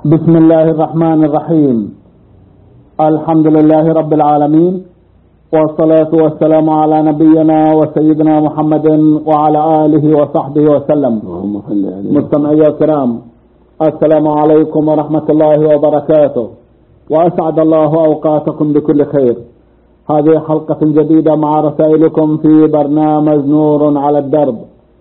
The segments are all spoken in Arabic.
بسم الله الرحمن الرحيم. الحمد لله رب العالمين، والصلاة والسلام على نبينا وسيدنا محمد وعلى آله وصحبه وسلم. مستمعي الكرام، السلام عليكم ورحمة الله وبركاته، وأسعد الله أوقاتكم بكل خير. هذه حلقة جديدة مع رسائلكم في برنامج نور على الدرب.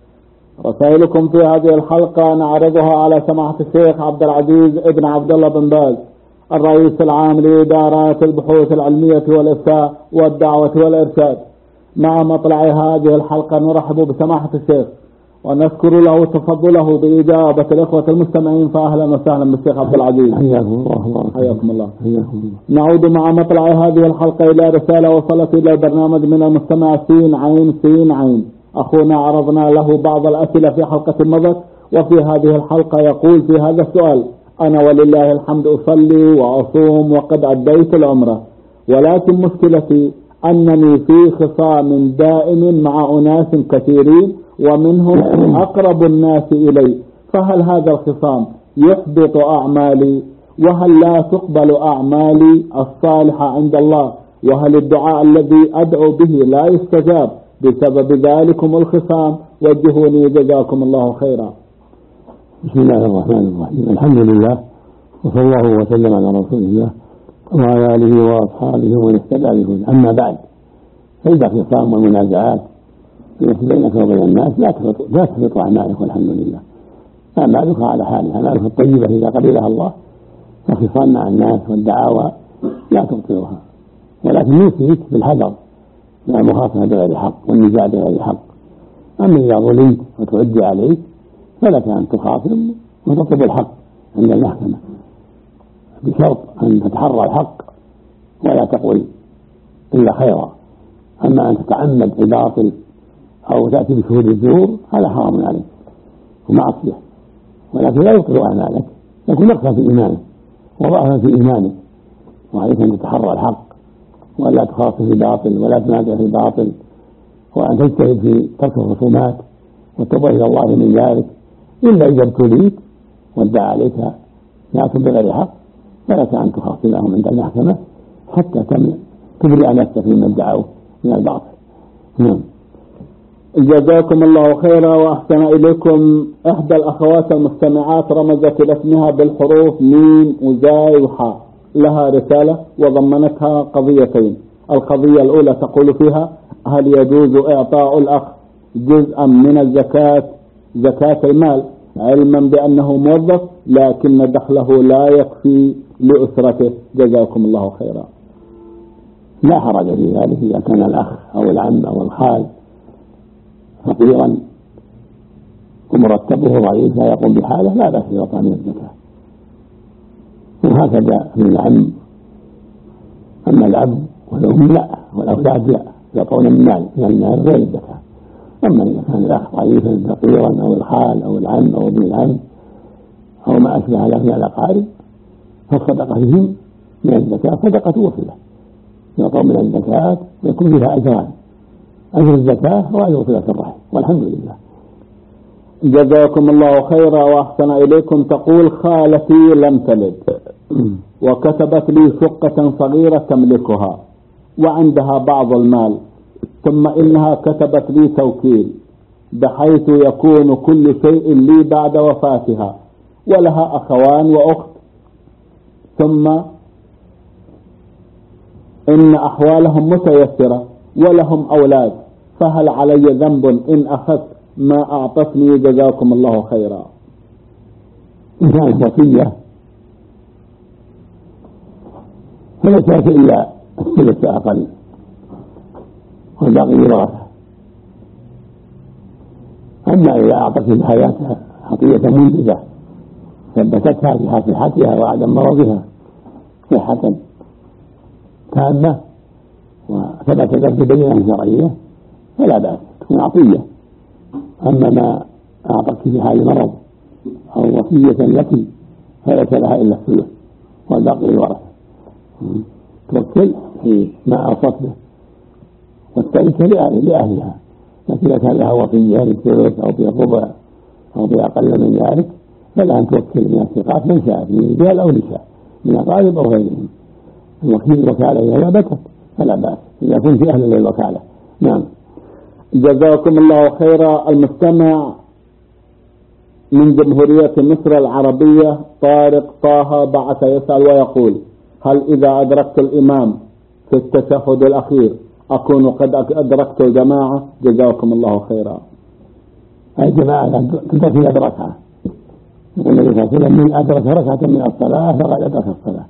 رسائلكم في هذه الحلقة نعرضها على سماحة الشيخ عبد العزيز ابن عبد الله بن باز، الرئيس العام لإدارات البحوث العلمية والإفتاء والدعوة والإرشاد. مع مطلع هذه الحلقة نرحب بسماحة الشيخ ونذكر له تفضله بإجابة الإخوة المستمعين، فأهلا وسهلا بالشيخ عبد العزيز. حياكم الله. نعود مع مطلع هذه الحلقة إلى رسالة وصلت إلى البرنامج من المستمع سين عين. أخونا عرضنا له بعض الأسئلة في حلقة مضت، وفي هذه الحلقة يقول في هذا السؤال: أنا ولله الحمد أصلي وأصوم وقد أديت العمرة، ولكن مشكلتي أنني في خصام دائم مع أناس كثيرين ومنهم أقرب الناس إلي، فهل هذا الخصام يحبط أعمالي؟ وهل لا تقبل أعمالي الصالحة عند الله؟ وهل الدعاء الذي أدعو به لا يستجاب بسبب ذلكم الخصام؟ وجهوني جزاكم الله خيرا. بسم الله الرحمن الرحيم. الحمد لله، وصلى الله وسلم على رسول الله وعلى آله وأصحابه ومن اهتدى بهداه. أما بعد، فإذا الخصام والمنازعات بينك وبين الناس لا تحبط أعمالك، والحمد لله. أعمالك على حالها، أعمالك الطيبة إذا قبلها الله، فالخصام مع الناس والدعاوى لا تبطلها، ولكن يوصيك بالحذر من المخاصمة بغير حق والنزاع بغير حق. أما إذا ظلمت وتعدي عليك فلك أن تخاصم وتطلب الحق عند المحكمة، بشرط أن تتحرى الحق ولا تقول إلا خيرا. أما أن تتعمد الباطل أو تأتي بشهود الزور هذا حرام عليك ومعصية، ولكن لا يبطل أعمالك، لكن نقصا في إيمانك وضعفا في إيمانك، وعليك أن تتحرى الحق ولا تخاصم في الباطل ولا تنازع في الباطل، وأن تجتهد في ترك الخصومات والتوبة إلى الله من ذلك. إلا إذا ابتليت وادعى عليك ناس بغير حق فلك أن تخاصمهم عند المحكمة حتى تبرئ نفسك مما ادعوه من الباطل. نعم. جزاكم الله خيرا وأحسن إليكم. إحدى الأخوات المستمعات رمزت إلى اسمها بالحروف ميم وزاي وحاء، لها رسالة وضمنتها قضيتين. القضية الأولى تقول فيها: هل يجوز إعطاء الأخ جزءا من الزكاة، زكاة المال، علما بأنه موظف لكن دخله لا يكفي لأسرته؟ جزاكم الله خيرا. لا حرج في ذلك إذا كان الأخ أو العم أو الخال فقيرا ومرتبه ضعيف لا يقوم بحاله، لا بأس يعطى من الزكاة، وهكذا من العم. أما الأب والأم لا، والأولاد لا، يعطون من المال غير الزكاة. أما إذا كان الأخ ضعيفا فقيرا أو الخال أو العم أو ابن العم أو ما أشبه ذلك من الأقارب فالصدقة فيهم من الزكاة صدقة وصلة، يعطون من الزكاة ويكون فيها أجران: أجر الزكاة وأجر صلة الرحم، والحمد لله. جزاكم الله خيرا وأحسن إليكم. تقول: خالتي لم تلد وكتبت لي شقة صغيرة تملكها وعندها بعض المال، ثم إنها كتبت لي توكيل بحيث يكون كل شيء لي بعد وفاتها، ولها أخوان وأخت، ثم إن أحوالهم متيسرة ولهم أولاد، فهل علي ذنب إن أخذت ما أعطتني؟ جزاكم الله خيرا. إن كانت وصية فلا تأتي إلا الثلث أقل والباقي للورثة. أما إذا أعطت بحياتها عطية منجزة ثبتتها في حال صحتها وعدم مرضها صحة تامة وثبت ذلك بينة شرعية فلا بأس، تكون عطية. أما ما أعطت في حال مرض أو وصية لك فليس لها إلا الثلث والباقي للورثة. توكل في ما أوصت به والتركة لأهلها، لكن إذا كان لها وصية للثلث أو بالربع أو بأقل من ذلك فلا أن توكل من الثقات من شاء من رجال أو نساء من أقارب أو غيرهم. الوكيل الوكالة إذا ثبتت فلا بأس إذا كنت أهلا للوكالة. نعم. جزاكم الله خيرا. المستمع من جمهورية مصر العربية طارق طه بعث يسأل ويقول: هل إذا أدركت الإمام في التشهد الأخير أكون قد أدركت الجماعة؟ جزاكم الله خيرا. الجماعة تدرك إذا أدركها. يقول النبي صلى الله عليه وسلم: من أدرك ركعة من الصلاة فقد أدرك الصلاة.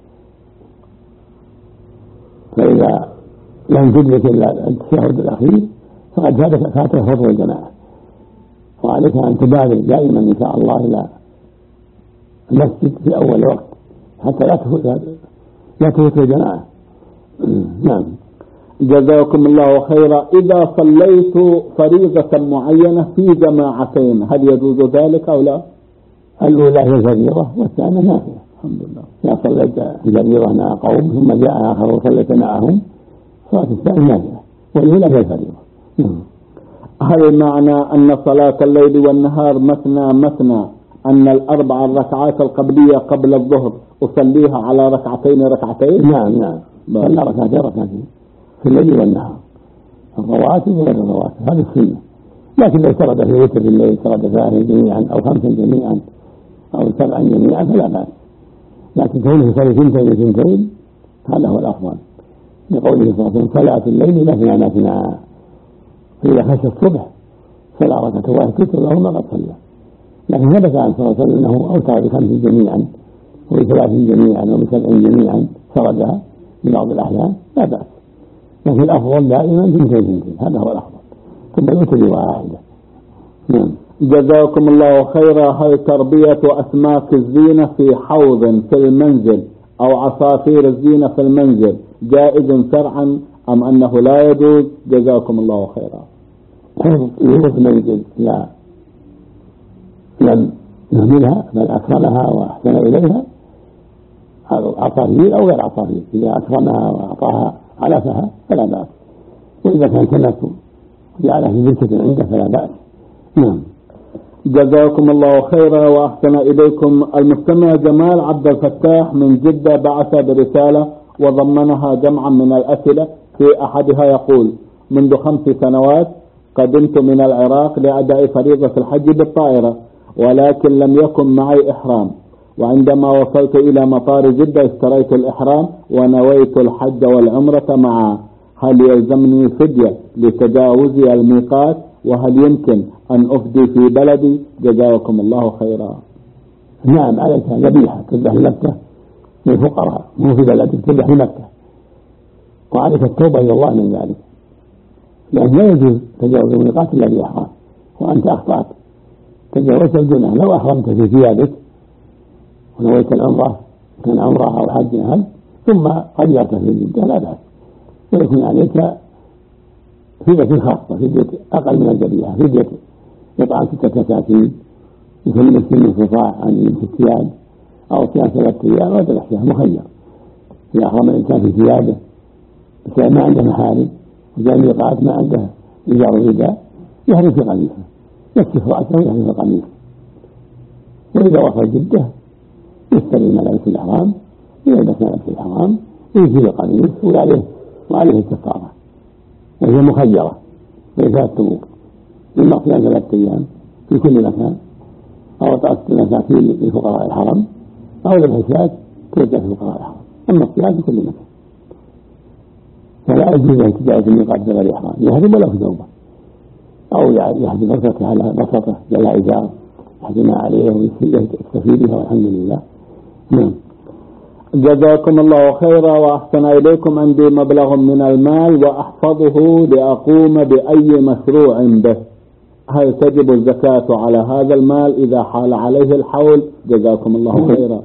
فإذا لم تدرك إلا التشهد الأخير فقد فاتك فضل الجماعة. وعليك أن تبادر دائما إن شاء الله إلى المسجد في أول وقت حتى لا تفوت الجماعة. نعم. جزاكم الله خيرا. إذا صليت فريضة معينة في جماعتين هل يجوز ذلك أو لا؟ الأولى هي الفريضة والثانية نافلة. الحمد لله. إذا صليت الفريضة مع قوم ثم جاء آخر وصليت معهم صلاة الثانية نافلة والأولى هي الفريضة. هل معنى أن صلاة الليل والنهار مثنى مثنى أن الأربع الركعات القبلية قبل الظهر أصليها على ركعتين؟ نعم. صلى ركعتين في الليل والنهار، الرواتب وغير الرواتب، هذه السنة. لكن لو سرد في وتر الليل سرد ثلاثة جميعا أو خمسا جميعا أو سبعا جميعا فلا بأس. لكن كونه يصلي ثنتين هذا هو الأفضل، لقوله صلى الله عليه وسلم: صلاة الليل مثنى. فإذا خشى الصبح فلا ركعة واحدة تتر له ما قد صلى. لكن ثبت عن صلى الله عليه وسلم أنه أوتر بخمس جميعا وبثلاث جميعا وبسبع جميعا سردها في بعض الأحيان لا بأس. لكن الأفضل دائما ثنتين، هذا هو الأفضل، ثم يوتر واحدة. نعم. جزاكم الله خيرا. هل تربية أسماك الزينة في حوض في المنزل أو عصافير الزينة في المنزل جائز شرعا أم أنه لا يجوز؟ جزاكم الله خيرا. حوض المنزل لا لم يهملها بل أكرمها وأحسن إليها، عصافير أو غير عصافير إذا أكرمها وأعطاها علفها فلا بأس، وإذا كان كنت جعلها في بركة عنده فلا بأس. نعم. جزاكم الله خيرا وأحسن إليكم. المستمع جمال عبد الفتاح من جدة بعث برسالة وضمنها جمعا من الأسئلة. في أحدها يقول: منذ 5 سنوات قدمت من العراق لأداء فريضة الحج بالطائرة، ولكن لم يكن معي إحرام، وعندما وصلت إلى مطار جدة اشتريت الإحرام ونويت الحج والعمرة معا. هل يلزمني فدية لتجاوزي الميقات؟ وهل يمكن أن أفدي في بلدي؟ جزاكم الله خيرا. نعم، عليك ذبيحة تذبح لمكة للفقراء، مو في بلدك، تذبح لمكة، وعليك التوبة إلى الله من ذلك، لأن لا يجوز تجاوز الميقات إلا بإحرام، وأنت أخطأت تجاوزت الجنة. لو أحرمت في ثيابك ونويت العمرة كان عمرة أو حج ثم غيرت في الجدة لا بأس، ويكون عليك فدية خاصة، فدية أقل من الذبيحة، فدية إطعام 6 مساكين لكل مسكين صفاع عن يمس الثياب أو صيام 3 أيام، وهذا الأحيان مخير. إذا أحرم الإنسان في ثيابه كان ما عنده محارم وجاء ميقات ما عنده إزار الرداء يحرم في قميصه، يكشف رأسه ويحرم في قميصه. وإذا وصل جدة يشتري ملابس الإحرام ويلبس ملابس الإحرام ويزيل القميص وعليه الكفارة، وهي مخيرة ب3 أمور: إما صيام 3 أيام في كل مكان، أو إطعام 6 مساكين لفقراء الحرم، أو ذبح شاة توجه في فقراء الحرم. أما الصيام في كل مكان فلا يجوز أن تجاوز الميقات بغير إحرام، يحرم ولو في ثوبه، أو يحجم بسطته على بسطه جل إزار يحجمها عليه ويكتفي بها والحمد لله. نعم. جزاكم الله خيرا وأحسن إليكم. عندي مبلغ من المال وأحفظه لأقوم بأي مشروع به، هل تجب الزكاة على هذا المال إذا حال عليه الحول؟ جزاكم الله خيرا.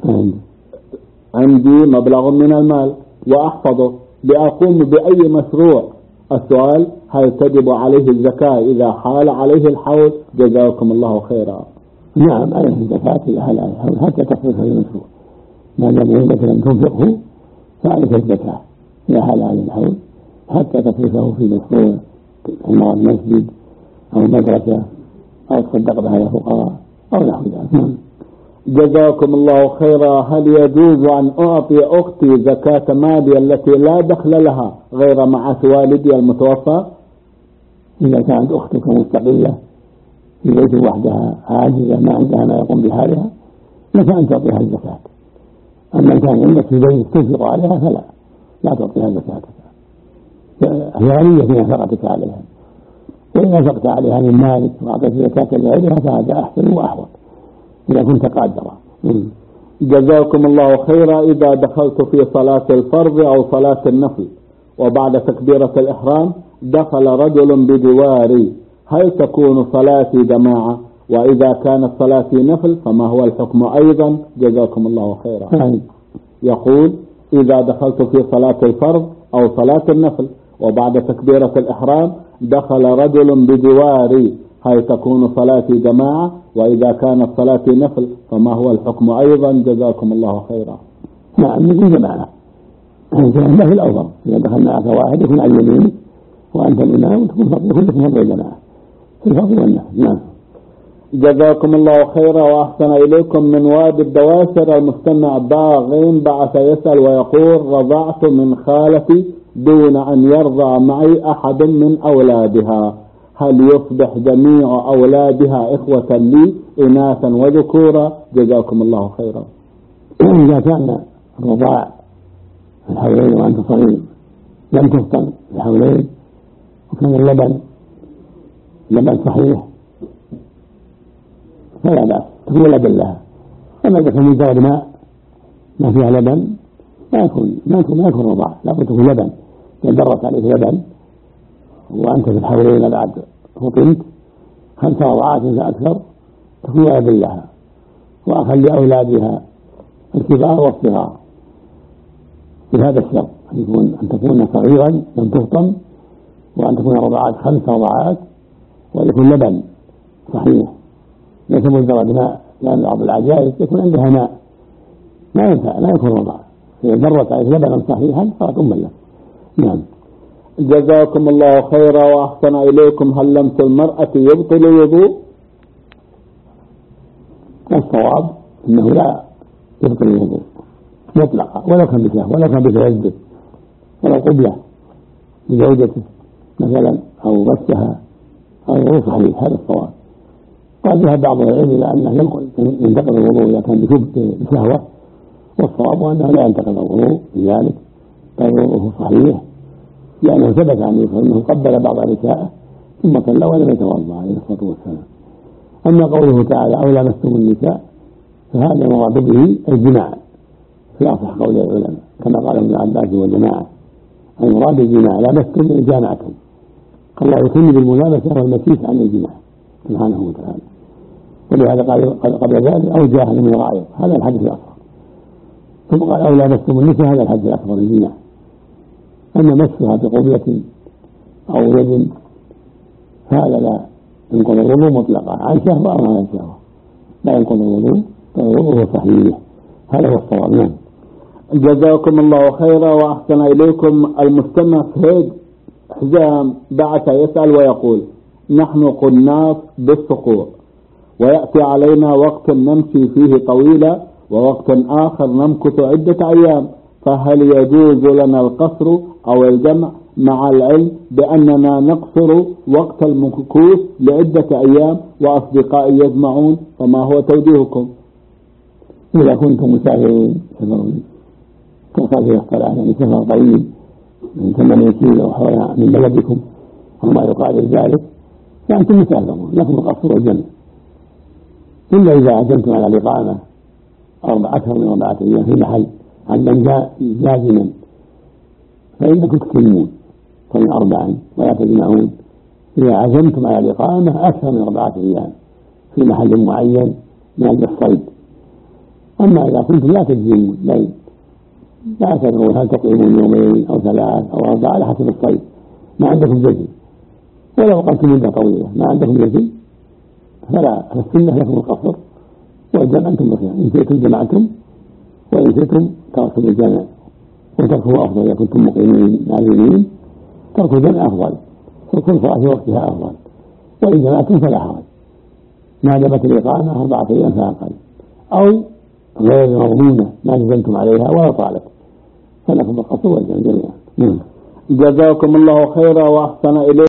عندي مبلغ من المال وأحفظه لأقوم بأي مشروع، السؤال: هل تجب عليه الزكاة إذا حال عليه الحول؟ جزاكم الله خيرا. نعم، عليه الزكاة إذا حال عليه الحول حتى تصرف المشروع، ما دام عندك لم تنفقه فعليك الزكاة إذا حال عليه الحول حتى تصرفه في مشروع عمارة مسجد أو مدرسة أو تصدق بها على الفقراء أو نحو ذلك. جزاكم الله خيرا. هل يجوز أن أعطي أختي زكاة مالي التي لا دخل لها غير معاش والدي المتوفى؟ إذا كانت أختك مستقلة في بيت وحدها عاجزة ما عندها ما يقوم بحالها لك أن تعطيها الزكاة. أما إن كان عندك في بيت تنفق عليها فلا، لا تعطيها زكاتك، هي غنية في نفقتك عليها. وإن نفقت عليها من مالك وأعطيت زكاة لغيرها فهذا أحسن وأحوط إذا كنت قادرا. جزاكم الله خيرا. إذا دخلت في صلاة الفرض أو صلاة النفل وبعد تكبيرة الإحرام دخل رجل بجواري، هل تكون صلاتي جماعة؟ وإذا كانت صلاتي نفل فما هو الحكم أيضا؟ جزاكم الله خيرا. يقول: إذا دخلت في صلاة الفرض أو صلاة النفل وبعد تكبيرة الإحرام دخل رجل بجواري، هل تكون صلاتي جماعة؟ وإذا كانت صلاتي نفل فما هو الحكم أيضا؟ جزاكم الله خيرا. نعم، مثل جماعة النفل أفضل. إذا دخل معك واحد يكون عن يمينك وأنت الإمام وتكون كلكم فضل الجماعة في الفضل والنفل. نعم. جزاكم الله خيرا وأحسن إليكم. من وادي الدواسر المستمع باغين بعث يسأل ويقول: رضعت من خالتي دون أن يرضع معي أحد من أولادها، هل يصبح جميع أولادها إخوة لي إناثا وذكورا؟ جزاكم الله خيرا. إذا كان الرضاع الحولين وأنت صغير لم تفطن الحولين وكان اللبن صحيح فلا بأس، تكون لبن لها. أما إذا كان مجرد ماء ما فيها لبن ما يكون رضاع، لابد تكون لبن. إذا درت عليك لبن وأنت في الحولين بعد فطنت 5 رضعات فأكثر تكون لبن لها. وأخل لأولادها الكبار والصغار بهذا الشرط أن تكون صغيرا لم تفطن، وأن تكون رضعات 5 رضعات، ويكون لبن صحيح ليس مجرد ماء، لأن بعض العجائز يكون عندها ماء ما ينفع، لا يكون رضاع. إذا درت عليك لبنا صحيحا صارت أما لك. نعم. جزاكم الله خيرا وأحسن إليكم. هل لمس المرأة يبطل الوضوء؟ الصواب أنه لا يبطل الوضوء مطلقا، ولو كان بشهوة، ولو كان بتوجه، ولو قبلة لزوجته مثلا أو مسها أو الوضوء صحيح. هذا الصواب. قال ذهب بعض العلم إلى أنه ينتقض الوضوء إذا كان بشهوة، والصواب أنه لا ينتقض الوضوء لذلك، بل وضوءه صحيح، لأنه ثبت عنه أنه قبل بعض نساءه ثم صلى ولم يتوضأ عليه الصلاة والسلام. أما قوله تعالى: أو لمستم النساء، فهذا المراد به الجماع في أصح قول العلماء، كما قال ابن عباس وجماعة. المراد الجماع، لمستم جامعكم. الله يسمي بالملامسة والمسيس عن الجماع سبحانه وتعالى. ولهذا قال قبل ذلك: أو جاهل من غائط، هذا الحديث الأصغر. ثم قال: أو لمستم النساء، هذا الحديث الأكبر الجماع. أما مسها بقبلة أو يد هذا لا ينقض الوضوء مطلقا عن شهوة أو عن شهوة، لا ينقض الوضوء، فالوضوء صحيح. هذا هو الصواب. نعم. جزاكم الله خيرا وأحسن إليكم. المستمع سهيد حزام بعث يسأل ويقول: نحن قناص بالصقور، ويأتي علينا وقت نمشي فيه طويلا ووقت آخر نمكث عدة أيام، فهل يجوز لنا القصر أو الجمع مع العلم بأننا نقصر وقت المكوث لعدة أيام وأصدقائي يجمعون؟ فما هو توجيهكم؟ إذا كنتم مسافرين سفر الصلاة يعني سفر طويل من 8 كيلو أو حوالي من بلدكم وما يقارب ذلك فأنتم مسافرون، لكم القصر والجمع. إلا إذا عزمتم على الإقامة أكثر من 4 أيام في محل عزما لازما فإنكم تتمون صوم 4 ولا تجمعون. إذا عزمتم على الإقامة أكثر من 4 أيام في محل معين من أجل الصيد. أما إذا كنتم لا تجزمون لا تدرون هل تقيمون 2 أو 3 أو 4 على حسب الصيد، ما عندكم جزم، ولو قمتم مدة طويلة ما عندكم جزم فالسنة لكم القصر والجمع أنتم بخير. إن شئتم جمعتم وإن شئتم تركوا الجمع وتركوا أفضل. إذا كنتم مقيمين عازمين تركوا الجمع أفضل، وكل صلاة في وقتها أفضل، وإن جمعتم فلا حرج ما دامت الإقامة 4 أيام فأقل أو غير مضمونة ما نزلتم عليها ولا طالت فلكم القصر والجمع جميعا. جزاكم الله خيرا وأحسن إليكم.